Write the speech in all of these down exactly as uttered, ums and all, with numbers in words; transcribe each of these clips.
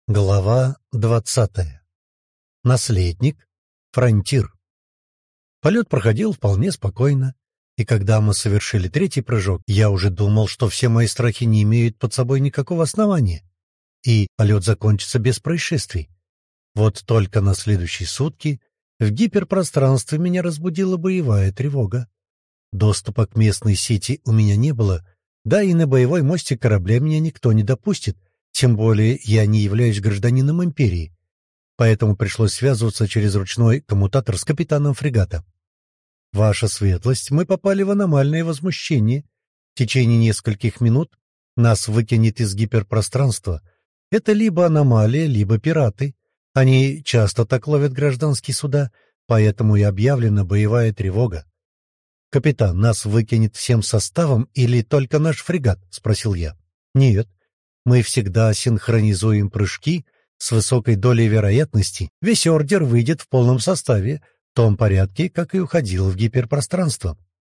Глава двадцатая. Наследник. Фронтир. Полет проходил вполне спокойно, и когда мы совершили третий прыжок, я уже думал, что все мои страхи не имеют под собой никакого основания, и полет закончится без происшествий. Вот только на следующие сутки в гиперпространстве меня разбудила боевая тревога. Доступа к местной сети у меня не было, да и на боевой мостик корабля меня никто не допустит, тем более я не являюсь гражданином империи, поэтому пришлось связываться через ручной коммутатор с капитаном фрегата. «Ваша светлость, мы попали в аномальное возмущение. В течение нескольких минут нас выкинет из гиперпространства. Это либо аномалия, либо пираты. Они часто так ловят гражданские суда, поэтому и объявлена боевая тревога». «Капитан, нас выкинет всем составом или только наш фрегат?» — спросил я. «Нет. Мы всегда синхронизуем прыжки с высокой долей вероятности. Весь ордер выйдет в полном составе, в том порядке, как и уходил в гиперпространство.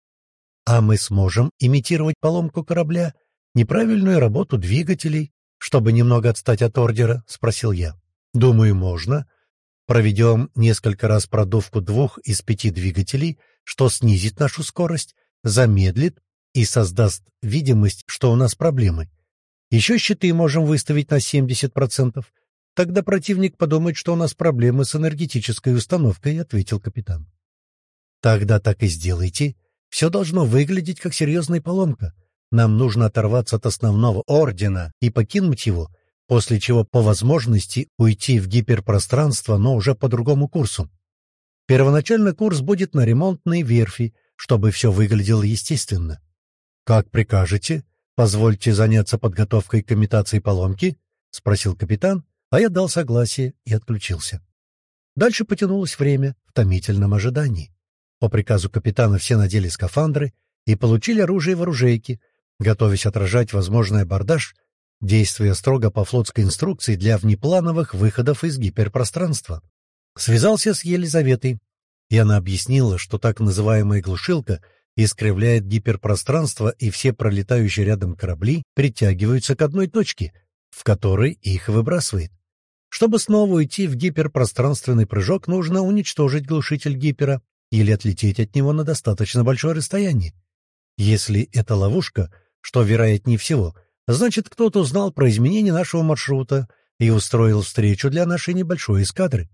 А мы сможем имитировать поломку корабля, неправильную работу двигателей, чтобы немного отстать от ордера?» — спросил я. «Думаю, можно. Проведем несколько раз продувку двух из пяти двигателей, что снизит нашу скорость, замедлит и создаст видимость, что у нас проблемы. Еще щиты можем выставить на семьдесят процентов. Тогда противник подумает, что у нас проблемы с энергетической установкой», — ответил капитан. «Тогда так и сделайте. Все должно выглядеть как серьезная поломка. Нам нужно оторваться от основного ордена и покинуть его, после чего по возможности уйти в гиперпространство, но уже по другому курсу. Первоначально курс будет на ремонтной верфи, чтобы все выглядело естественно». «Как прикажете. Позвольте заняться подготовкой к имитации поломки?» — спросил капитан, а я дал согласие и отключился. Дальше потянулось время в томительном ожидании. По приказу капитана все надели скафандры и получили оружие в оружейке, готовясь отражать возможный абордаж, действуя строго по флотской инструкции для внеплановых выходов из гиперпространства. Связался с Елизаветой, и она объяснила, что так называемая глушилка искривляет гиперпространство, и все пролетающие рядом корабли притягиваются к одной точке, в которой их выбрасывает. Чтобы снова уйти в гиперпространственный прыжок, нужно уничтожить глушитель гипера или отлететь от него на достаточно большое расстояние. Если это ловушка, что вероятнее всего, значит, кто-то узнал про изменение нашего маршрута и устроил встречу для нашей небольшой эскадры.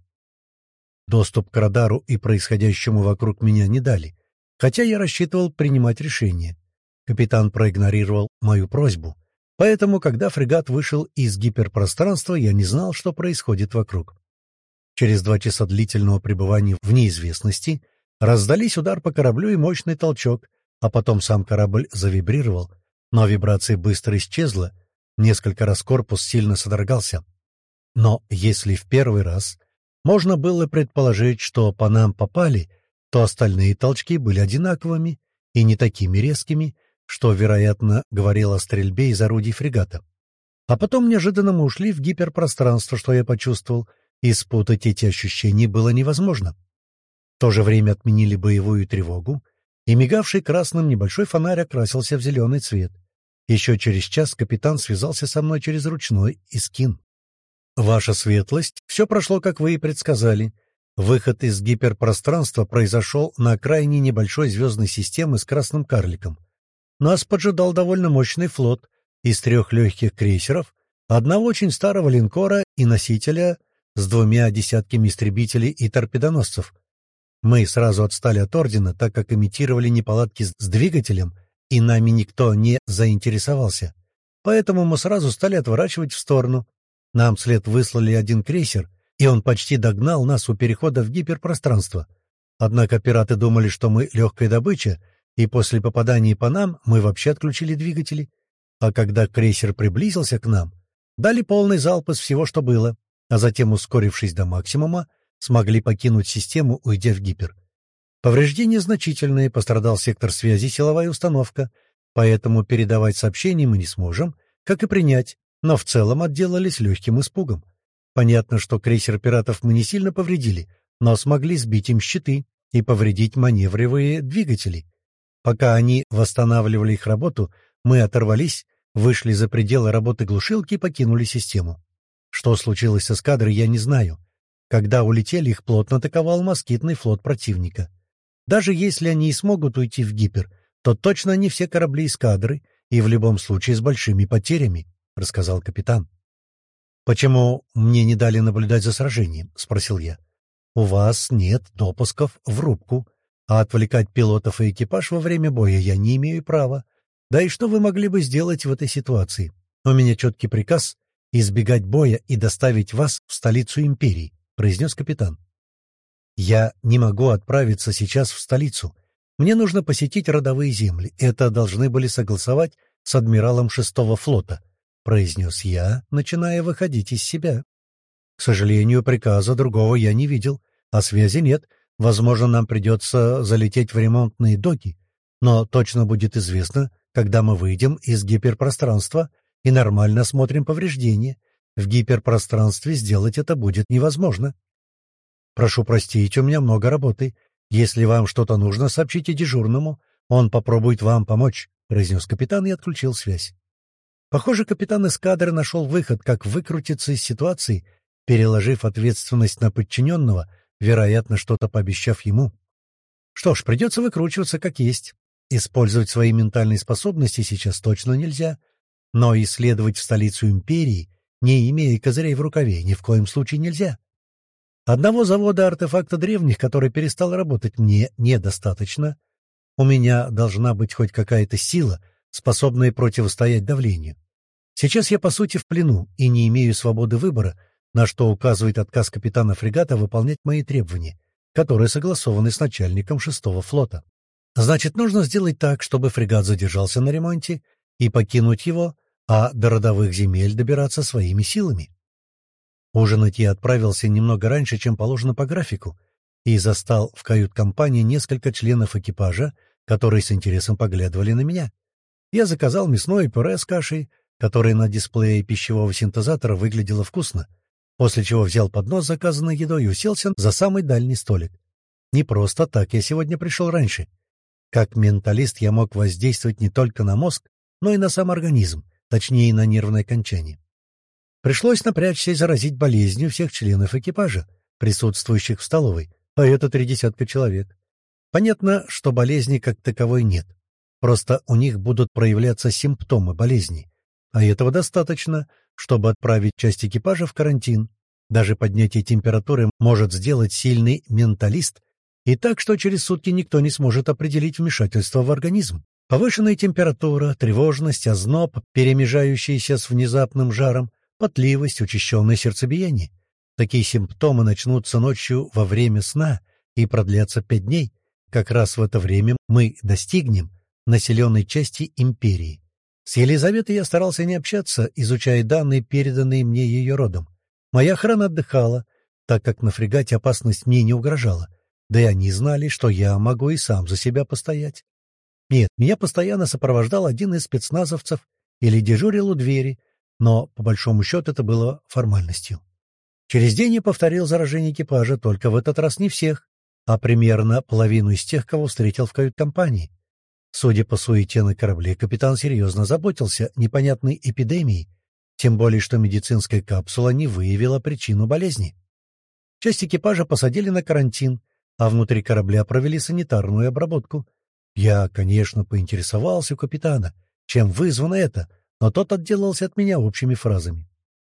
Доступ к радару и происходящему вокруг меня не дали, хотя я рассчитывал принимать решение. Капитан проигнорировал мою просьбу, поэтому, когда фрегат вышел из гиперпространства, я не знал, что происходит вокруг. Через два часа длительного пребывания в неизвестности раздались удар по кораблю и мощный толчок, а потом сам корабль завибрировал, но вибрация быстро исчезла, несколько раз корпус сильно содрогался. Но если в первый раз можно было предположить, что по нам попали, то остальные толчки были одинаковыми и не такими резкими, что, вероятно, говорило о стрельбе из орудий фрегата. А потом неожиданно мы ушли в гиперпространство, что я почувствовал, и спутать эти ощущения было невозможно. В то же время отменили боевую тревогу, и мигавший красным небольшой фонарь окрасился в зеленый цвет. Еще через час капитан связался со мной через ручной искин. «Ваша светлость, все прошло, как вы и предсказали. Выход из гиперпространства произошел на окраине небольшой звездной системы с красным карликом. Нас поджидал довольно мощный флот из трех легких крейсеров, одного очень старого линкора и носителя с двумя десятками истребителей и торпедоносцев. Мы сразу отстали от ордена, так как имитировали неполадки с двигателем, и нами никто не заинтересовался. Поэтому мы сразу стали отворачивать в сторону. Нам вслед выслали один крейсер, и он почти догнал нас у перехода в гиперпространство. Однако пираты думали, что мы легкая добыча, и после попадания по нам мы вообще отключили двигатели. А когда крейсер приблизился к нам, дали полный залп из всего, что было, а затем, ускорившись до максимума, смогли покинуть систему, уйдя в гипер. Повреждения значительные, пострадал сектор связи, силовая установка, поэтому передавать сообщения мы не сможем, как и принять, но в целом отделались легким испугом. Понятно, что крейсер пиратов мы не сильно повредили, но смогли сбить им щиты и повредить маневровые двигатели. Пока они восстанавливали их работу, мы оторвались, вышли за пределы работы глушилки и покинули систему. Что случилось с эскадрой, я не знаю. Когда улетели, их плотно атаковал москитный флот противника. Даже если они и смогут уйти в гипер, то точно не все корабли эскадры, и в любом случае с большими потерями», — рассказал капитан. «Почему мне не дали наблюдать за сражением?» — спросил я. «У вас нет допусков в рубку, а отвлекать пилотов и экипаж во время боя я не имею права. Да и что вы могли бы сделать в этой ситуации? У меня четкий приказ — избегать боя и доставить вас в столицу империи», — произнес капитан. «Я не могу отправиться сейчас в столицу. Мне нужно посетить родовые земли. Это должны были согласовать с адмиралом шестого флота», — произнес я, начиная выходить из себя. «К сожалению, приказа другого я не видел, а связи нет. Возможно, нам придется залететь в ремонтные доки, но точно будет известно, когда мы выйдем из гиперпространства и нормально осмотрим повреждения. В гиперпространстве сделать это будет невозможно. Прошу простить, у меня много работы. Если вам что-то нужно, сообщите дежурному. Он попробует вам помочь», — произнес капитан и отключил связь. Похоже, капитан эскадры нашел выход, как выкрутиться из ситуации, переложив ответственность на подчиненного, вероятно, что-то пообещав ему. Что ж, придется выкручиваться как есть. Использовать свои ментальные способности сейчас точно нельзя, но исследовать в столицу империи, не имея козырей в рукаве, ни в коем случае нельзя. Одного завода артефакта древних, который перестал работать, мне недостаточно. У меня должна быть хоть какая-то сила, способная противостоять давлению. Сейчас я, по сути, в плену и не имею свободы выбора, на что указывает отказ капитана фрегата выполнять мои требования, которые согласованы с начальником шестого флота. Значит, нужно сделать так, чтобы фрегат задержался на ремонте и покинуть его, а до родовых земель добираться своими силами. Ужинать я отправился немного раньше, чем положено по графику, и застал в кают-компании несколько членов экипажа, которые с интересом поглядывали на меня. Я заказал мясное пюре с кашей, которое на дисплее пищевого синтезатора выглядело вкусно, после чего взял поднос с заказанной едой и уселся за самый дальний столик. Не просто так я сегодня пришел раньше. Как менталист я мог воздействовать не только на мозг, но и на сам организм, точнее на нервное окончание. Пришлось напрячься и заразить болезнью всех членов экипажа, присутствующих в столовой, а это три десятка человек. Понятно, что болезни как таковой нет. Просто у них будут проявляться симптомы болезни, а этого достаточно, чтобы отправить часть экипажа в карантин. Даже поднятие температуры может сделать сильный менталист, и так, что через сутки никто не сможет определить вмешательство в организм. Повышенная температура, тревожность, озноб, перемежающийся с внезапным жаром, потливость, учащенное сердцебиение. Такие симптомы начнутся ночью во время сна и продлятся пять дней. Как раз в это время мы достигнем населенной части империи. С Елизаветой я старался не общаться, изучая данные, переданные мне ее родом. Моя охрана отдыхала, так как на фрегате опасность мне не угрожала, да и они знали, что я могу и сам за себя постоять. Нет, меня постоянно сопровождал один из спецназовцев или дежурил у двери, но, по большому счету, это было формальностью. Через день я повторил заражение экипажа, только в этот раз не всех, а примерно половину из тех, кого встретил в кают-компании. Судя по суете на корабле, капитан серьезно заботился непонятной эпидемией, тем более что медицинская капсула не выявила причину болезни. Часть экипажа посадили на карантин, а внутри корабля провели санитарную обработку. Я, конечно, поинтересовался у капитана, чем вызвано это, но тот отделался от меня общими фразами.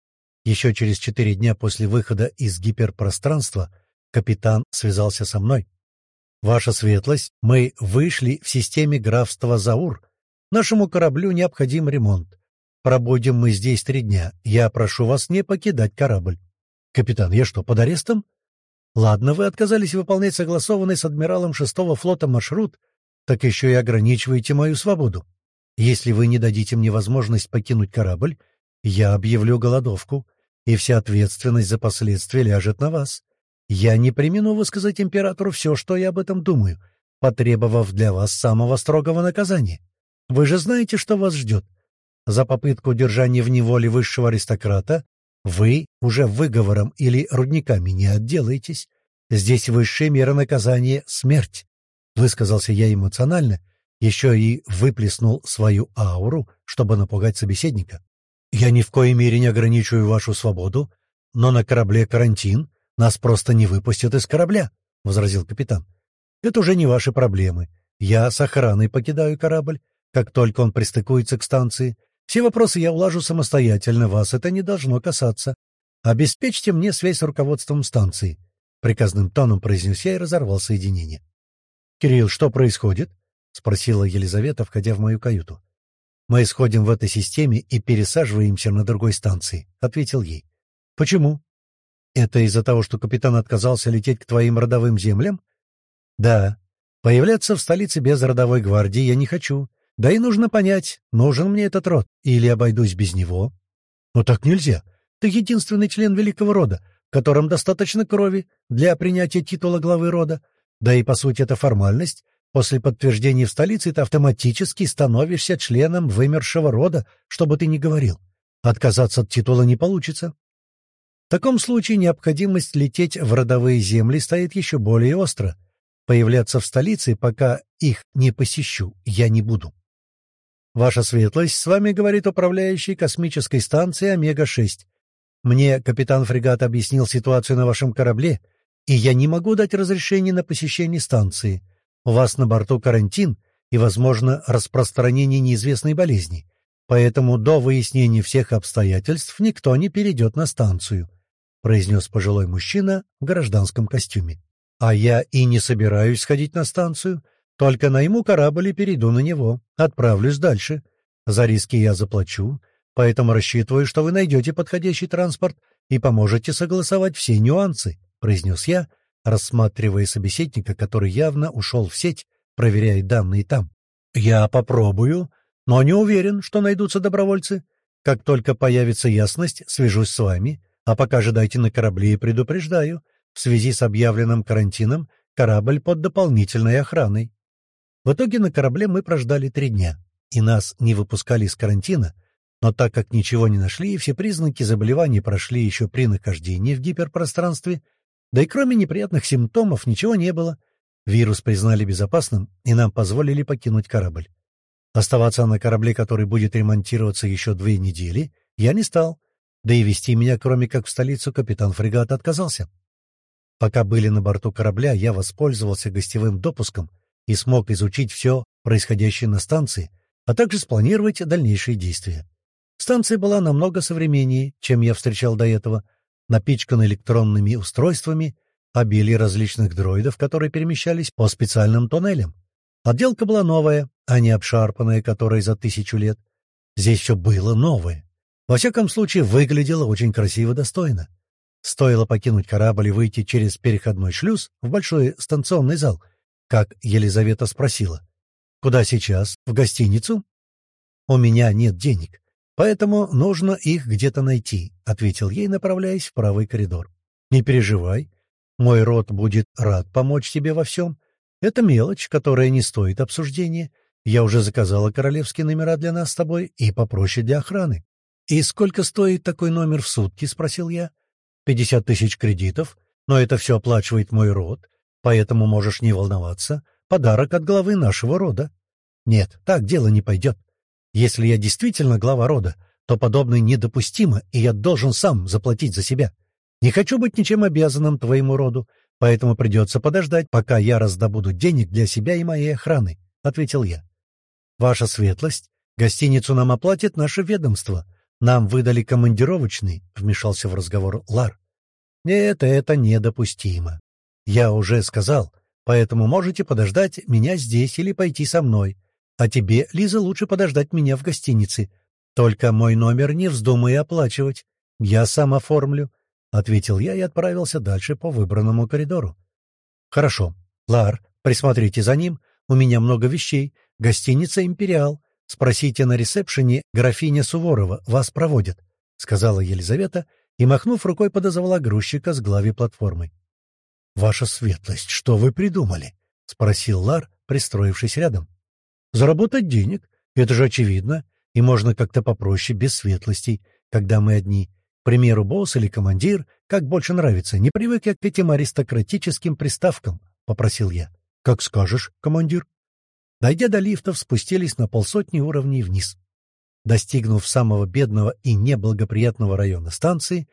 Еще через четыре дня после выхода из гиперпространства капитан связался со мной. «Ваша светлость, мы вышли в системе графства Заур. Нашему кораблю необходим ремонт. Пробудем мы здесь три дня. Я прошу вас не покидать корабль». «Капитан, я что, под арестом?» «Ладно, вы отказались выполнять согласованный с адмиралом шестого флота маршрут, так еще и ограничиваете мою свободу. Если вы не дадите мне возможность покинуть корабль, я объявлю голодовку, и вся ответственность за последствия ляжет на вас. Я не премину высказать императору все, что я об этом думаю, потребовав для вас самого строгого наказания. Вы же знаете, что вас ждет. За попытку удержания в неволе высшего аристократа вы уже выговором или рудниками не отделаетесь. Здесь высшая мера наказания — смерть. Высказался я эмоционально, еще и выплеснул свою ауру, чтобы напугать собеседника. Я ни в коей мере не ограничиваю вашу свободу, но на корабле карантин. Нас просто не выпустят из корабля», — возразил капитан. «Это уже не ваши проблемы. Я с охраной покидаю корабль, как только он пристыкуется к станции. Все вопросы я улажу самостоятельно, вас это не должно касаться. Обеспечьте мне связь с руководством станции», — приказным тоном произнес я и разорвал соединение. «Кирилл, что происходит?» — спросила Елизавета, входя в мою каюту. «Мы исходим в этой системе и пересаживаемся на другой станции», — ответил ей. «Почему?» «Это из-за того, что капитан отказался лететь к твоим родовым землям?» «Да. Появляться в столице без родовой гвардии я не хочу. Да и нужно понять, нужен мне этот род, или обойдусь без него». «Но так нельзя. Ты единственный член великого рода, в котором достаточно крови для принятия титула главы рода. Да и, по сути, это формальность. После подтверждения в столице ты автоматически становишься членом вымершего рода, что бы ты ни говорил. Отказаться от титула не получится. В таком случае необходимость лететь в родовые земли стоит еще более остро. Появляться в столице, пока их не посещу, я не буду. Ваша светлость, с вами говорит управляющий космической станции Омега шесть. Мне капитан фрегата объяснил ситуацию на вашем корабле, и я не могу дать разрешение на посещение станции. У вас на борту карантин и, возможно, распространение неизвестной болезни, поэтому до выяснения всех обстоятельств никто не перейдет на станцию», — произнес пожилой мужчина в гражданском костюме. «А я и не собираюсь сходить на станцию, только найму корабль и перейду на него, отправлюсь дальше. За риски я заплачу, поэтому рассчитываю, что вы найдете подходящий транспорт и поможете согласовать все нюансы», — произнес я, рассматривая собеседника, который явно ушел в сеть, проверяя данные там. «Я попробую, но не уверен, что найдутся добровольцы. Как только появится ясность, свяжусь с вами, а пока ожидайте на корабле и предупреждаю, в связи с объявленным карантином корабль под дополнительной охраной». В итоге на корабле мы прождали три дня, и нас не выпускали из карантина, но так как ничего не нашли и все признаки заболевания прошли еще при нахождении в гиперпространстве, да и кроме неприятных симптомов ничего не было. Вирус признали безопасным, и нам позволили покинуть корабль. Оставаться на корабле, который будет ремонтироваться еще две недели, я не стал, да и вести меня, кроме как в столицу, капитан фрегата отказался. Пока были на борту корабля, я воспользовался гостевым допуском и смог изучить все происходящее на станции, а также спланировать дальнейшие действия. Станция была намного современнее, чем я встречал до этого, напичкан электронными устройствами, обилие различных дроидов, которые перемещались по специальным туннелям. Отделка была новая, а не обшарпанная, которая за тысячу лет. Здесь все было новое. Во всяком случае, выглядело очень красиво и достойно. Стоило покинуть корабль и выйти через переходной шлюз в большой станционный зал, как Елизавета спросила: «Куда сейчас? В гостиницу?» «У меня нет денег, поэтому нужно их где-то найти», — ответил ей, направляясь в правый коридор. «Не переживай, мой род будет рад помочь тебе во всем. Это мелочь, которая не стоит обсуждения. Я уже заказала королевские номера для нас с тобой и попроще для охраны». «И сколько стоит такой номер в сутки?» — спросил я. «Пятьдесят тысяч кредитов, но это все оплачивает мой род, поэтому можешь не волноваться. Подарок от главы нашего рода». «Нет, так дело не пойдет. Если я действительно глава рода, то подобное недопустимо, и я должен сам заплатить за себя. Не хочу быть ничем обязанным твоему роду, поэтому придется подождать, пока я раздобуду денег для себя и моей охраны», — ответил я. «Ваша светлость, гостиницу нам оплатит наше ведомство. Нам выдали командировочный», — вмешался в разговор Лар. «Нет, это недопустимо. Я уже сказал, поэтому можете подождать меня здесь или пойти со мной. А тебе, Лиза, лучше подождать меня в гостинице. Только мой номер не вздумай оплачивать. Я сам оформлю», — ответил я и отправился дальше по выбранному коридору. «Хорошо. Лар, присмотрите за ним. У меня много вещей. Гостиница «Империал». Спросите на ресепшене, графиня Суворова вас проводит», — сказала Елизавета и, махнув рукой, подозвала грузчика с главой платформы. «Ваша светлость, что вы придумали?» — спросил Лар, пристроившись рядом. «Заработать денег. Это же очевидно. И можно как-то попроще, без светлостей, когда мы одни. К примеру, босс или командир, как больше нравится. Не привык я к этим аристократическим приставкам», — попросил я. «Как скажешь, командир». Дойдя до лифтов, спустились на полсотни уровней вниз. Достигнув самого бедного и неблагоприятного района станции,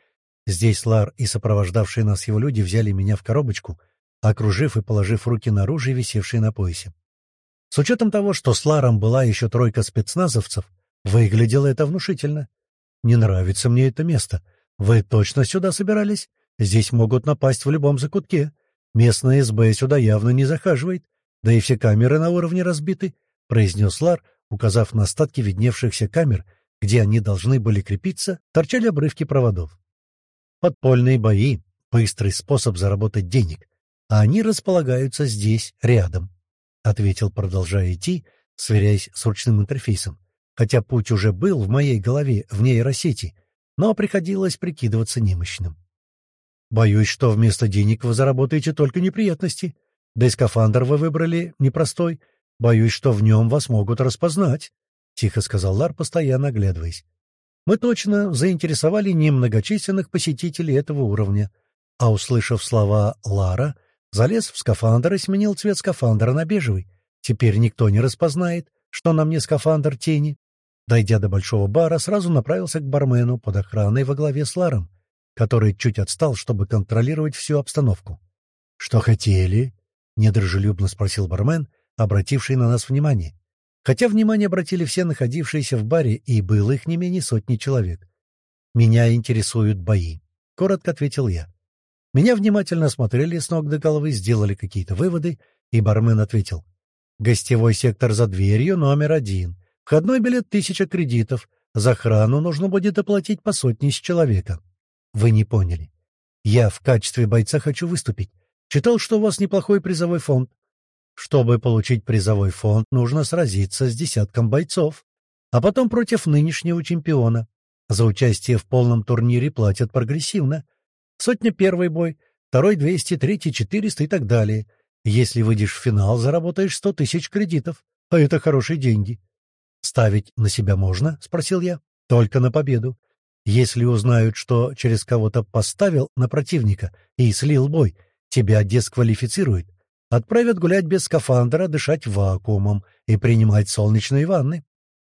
Здесь Лар и сопровождавшие нас его люди взяли меня в коробочку, окружив и положив руки на оружие, висевшее на поясе. С учетом того, что с Ларом была еще тройка спецназовцев, выглядело это внушительно. «Не нравится мне это место. Вы точно сюда собирались? Здесь могут напасть в любом закутке. Местная СБ сюда явно не захаживает, да и все камеры на уровне разбиты», — произнес Лар, указав на остатки видневшихся камер, где они должны были крепиться, торчали обрывки проводов. «Подпольные бои — быстрый способ заработать денег, а они располагаются здесь, рядом», — ответил, продолжая идти, сверяясь с ручным интерфейсом, хотя путь уже был в моей голове в нейросети, но приходилось прикидываться немощным. «Боюсь, что вместо денег вы заработаете только неприятности. Да и скафандр вы выбрали непростой. Боюсь, что в нем вас могут распознать», — тихо сказал Лар, постоянно оглядываясь. Мы точно заинтересовали немногочисленных посетителей этого уровня, а, услышав слова Лара, залез в скафандр и сменил цвет скафандра на бежевый. Теперь никто не распознает, что на мне скафандр тени. Дойдя до большого бара, сразу направился к бармену под охраной во главе с Ларом, который чуть отстал, чтобы контролировать всю обстановку. «Что хотели?» — недружелюбно спросил бармен, обративший на нас внимание. Хотя внимание обратили все находившиеся в баре, и было их не менее сотни человек. «Меня интересуют бои», — коротко ответил я. Меня внимательно осмотрели с ног до головы, сделали какие-то выводы, и бармен ответил. «Гостевой сектор за дверью, номер один. Входной билет тысяча кредитов. За охрану нужно будет оплатить по сотне с человека». «Вы не поняли. Я в качестве бойца хочу выступить. Читал, что у вас неплохой призовой фонд. Чтобы получить призовой фонд, нужно сразиться с десятком бойцов, а потом против нынешнего чемпиона. За участие в полном турнире платят прогрессивно. Сотня — первый бой, второй — двести, третий — четыреста и так далее. Если выйдешь в финал, заработаешь сто тысяч кредитов, а это хорошие деньги. «Ставить на себя можно?» — спросил я. «Только на победу. Если узнают, что через кого-то поставил на противника и слил бой, тебя дисквалифицируют. Отправят гулять без скафандра, дышать вакуумом и принимать солнечные ванны.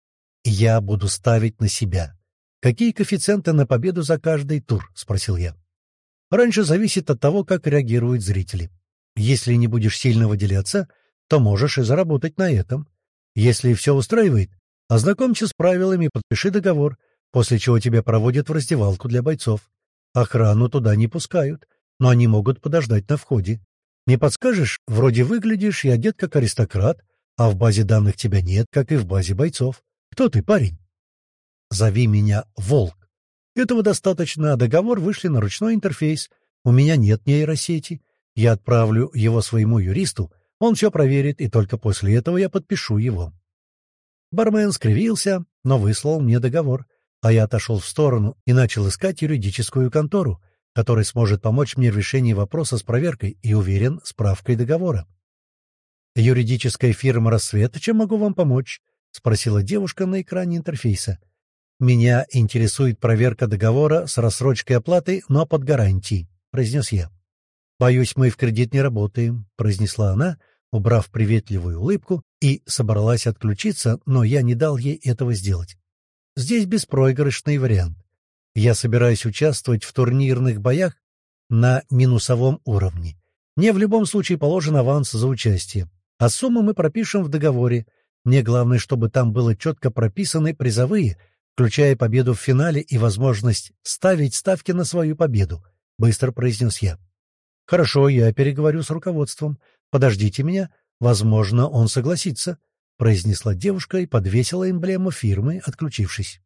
Я буду ставить на себя. Какие коэффициенты на победу за каждый тур?» — спросил я. «Раньше зависит от того, как реагируют зрители. Если не будешь сильно выделяться, то можешь и заработать на этом. Если все устраивает, ознакомься с правилами и подпиши договор, после чего тебя проводят в раздевалку для бойцов. Охрану туда не пускают, но они могут подождать на входе. Не подскажешь, вроде выглядишь и одет как аристократ, а в базе данных тебя нет, как и в базе бойцов. Кто ты, парень?» «Зови меня Волк. Этого достаточно, а договор вышли на ручной интерфейс. У меня нет нейросети. Я отправлю его своему юристу, он все проверит, и только после этого я подпишу его». Бармен скривился, но выслал мне договор, а я отошел в сторону и начал искать юридическую контору, который сможет помочь мне в решении вопроса с проверкой и, уверен, справкой договора. «Юридическая фирма «Рассвет», чем могу вам помочь?» — спросила девушка на экране интерфейса. «Меня интересует проверка договора с рассрочкой оплаты, но под гарантией», — произнес я. «Боюсь, мы в кредит не работаем», — произнесла она, убрав приветливую улыбку, и собралась отключиться, но я не дал ей этого сделать. «Здесь беспроигрышный вариант. Я собираюсь участвовать в турнирных боях на минусовом уровне. Мне в любом случае положен аванс за участие, а сумму мы пропишем в договоре. Мне главное, чтобы там было четко прописаны призовые, включая победу в финале и возможность ставить ставки на свою победу», — быстро произнес я. «Хорошо, я переговорю с руководством. Подождите меня, возможно, он согласится», — произнесла девушка и подвесила эмблему фирмы, отключившись.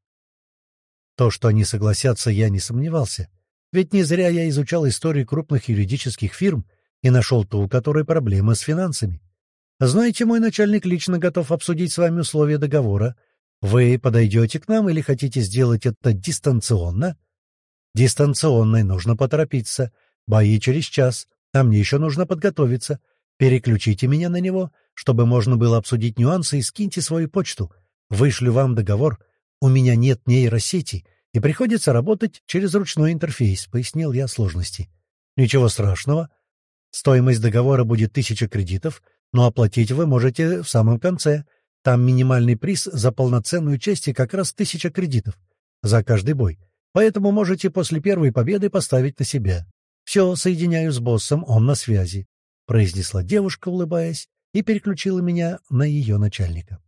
То, что они согласятся, я не сомневался. Ведь не зря я изучал историю крупных юридических фирм и нашел ту, у которой проблемы с финансами. «Знаете, мой начальник лично готов обсудить с вами условия договора. Вы подойдете к нам или хотите сделать это дистанционно?» «Дистанционно, нужно поторопиться. Бои через час, а мне еще нужно подготовиться. Переключите меня на него, чтобы можно было обсудить нюансы, и скиньте свою почту. Вышлю вам договор. У меня нет нейросети, и приходится работать через ручной интерфейс», — пояснил я сложности. «Ничего страшного. Стоимость договора будет тысяча кредитов, но оплатить вы можете в самом конце. Там минимальный приз за полноценную часть и как раз тысяча кредитов за каждый бой. Поэтому можете после первой победы поставить на себя. Все, соединяю с боссом, он на связи», — произнесла девушка, улыбаясь, и переключила меня на ее начальника.